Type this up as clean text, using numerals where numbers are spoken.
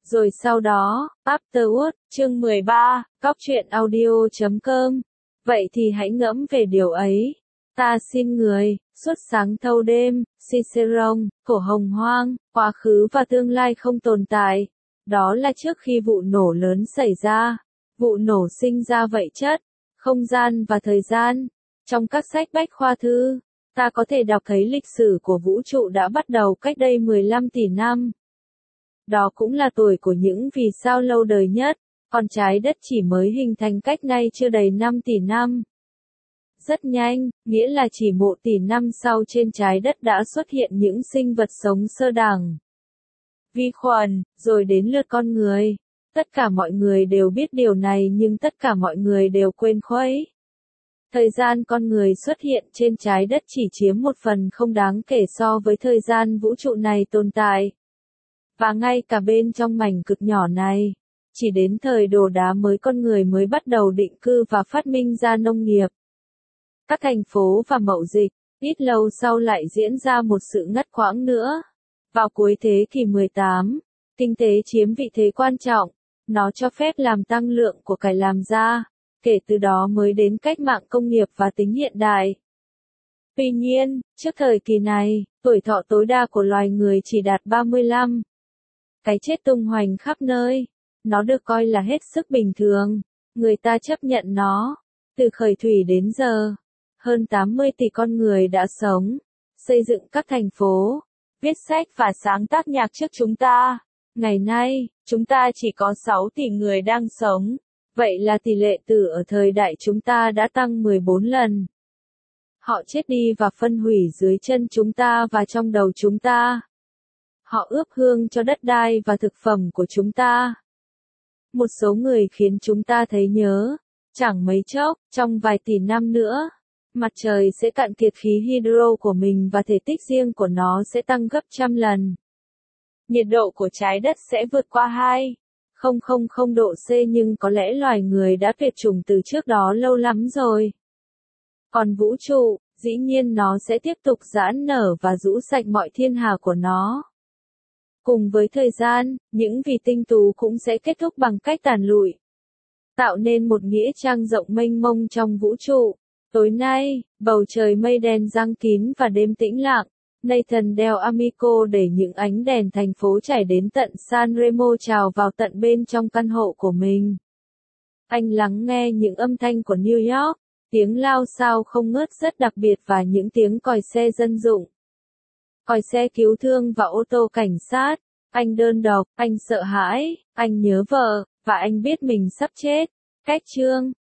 Rồi sau đó, Afterword, chương 13, Cóc truyện audio.com. Vậy thì hãy ngẫm về điều ấy. Ta xin người, suốt sáng thâu đêm, Cicerone, cổ hồng hoang, quá khứ và tương lai không tồn tại. Đó là trước khi vụ nổ lớn xảy ra. Vụ nổ sinh ra vậy chất, không gian và thời gian. Trong các sách bách khoa thư, ta có thể đọc thấy lịch sử của vũ trụ đã bắt đầu cách đây 15 tỷ năm. Đó cũng là tuổi của những vì sao lâu đời nhất, còn trái đất chỉ mới hình thành cách nay chưa đầy 5 tỷ năm. Rất nhanh, nghĩa là chỉ 1 tỷ năm sau trên trái đất đã xuất hiện những sinh vật sống sơ đẳng. Vi khuẩn, rồi đến lượt con người. Tất cả mọi người đều biết điều này nhưng tất cả mọi người đều quên khuấy. Thời gian con người xuất hiện trên trái đất chỉ chiếm một phần không đáng kể so với thời gian vũ trụ này tồn tại. Và ngay cả bên trong mảnh cực nhỏ này, chỉ đến thời đồ đá mới con người mới bắt đầu định cư và phát minh ra nông nghiệp. Các thành phố và mậu dịch, ít lâu sau lại diễn ra một sự ngắt quãng nữa. Vào cuối thế kỷ 18, kinh tế chiếm vị thế quan trọng, nó cho phép làm tăng lượng của cải làm ra, kể từ đó mới đến cách mạng công nghiệp và tính hiện đại. Tuy nhiên, trước thời kỳ này, tuổi thọ tối đa của loài người chỉ đạt 35. Cái chết tung hoành khắp nơi, nó được coi là hết sức bình thường, người ta chấp nhận nó. Từ khởi thủy đến giờ, hơn 80 tỷ con người đã sống, xây dựng các thành phố, viết sách và sáng tác nhạc trước chúng ta. Ngày nay, chúng ta chỉ có 6 tỷ người đang sống, vậy là tỷ lệ tử ở thời đại chúng ta đã tăng 14 lần. Họ chết đi và phân hủy dưới chân chúng ta và trong đầu chúng ta. Họ ướp hương cho đất đai và thực phẩm của chúng ta. Một số người khiến chúng ta thấy nhớ, chẳng mấy chốc, trong vài tỷ năm nữa, mặt trời sẽ cạn kiệt khí hydro của mình và thể tích riêng của nó sẽ tăng gấp trăm lần. Nhiệt độ của trái đất sẽ vượt qua 2,000 độ C nhưng có lẽ loài người đã tuyệt chủng từ trước đó lâu lắm rồi. Còn vũ trụ, dĩ nhiên nó sẽ tiếp tục giãn nở và rũ sạch mọi thiên hà của nó. Cùng với thời gian, những vì tinh tú cũng sẽ kết thúc bằng cách tàn lụi, tạo nên một nghĩa trang rộng mênh mông trong vũ trụ. Tối nay, bầu trời mây đen giăng kín và đêm tĩnh lặng. Nathan Del Amico để những ánh đèn thành phố chảy đến tận San Remo trào vào tận bên trong căn hộ của mình. Anh lắng nghe những âm thanh của New York, tiếng lao xao không ngớt rất đặc biệt và những tiếng còi xe dân dụng. Còi xe cứu thương và ô tô cảnh sát. Anh đơn độc, anh sợ hãi, anh nhớ vợ, và anh biết mình sắp chết. Cách chương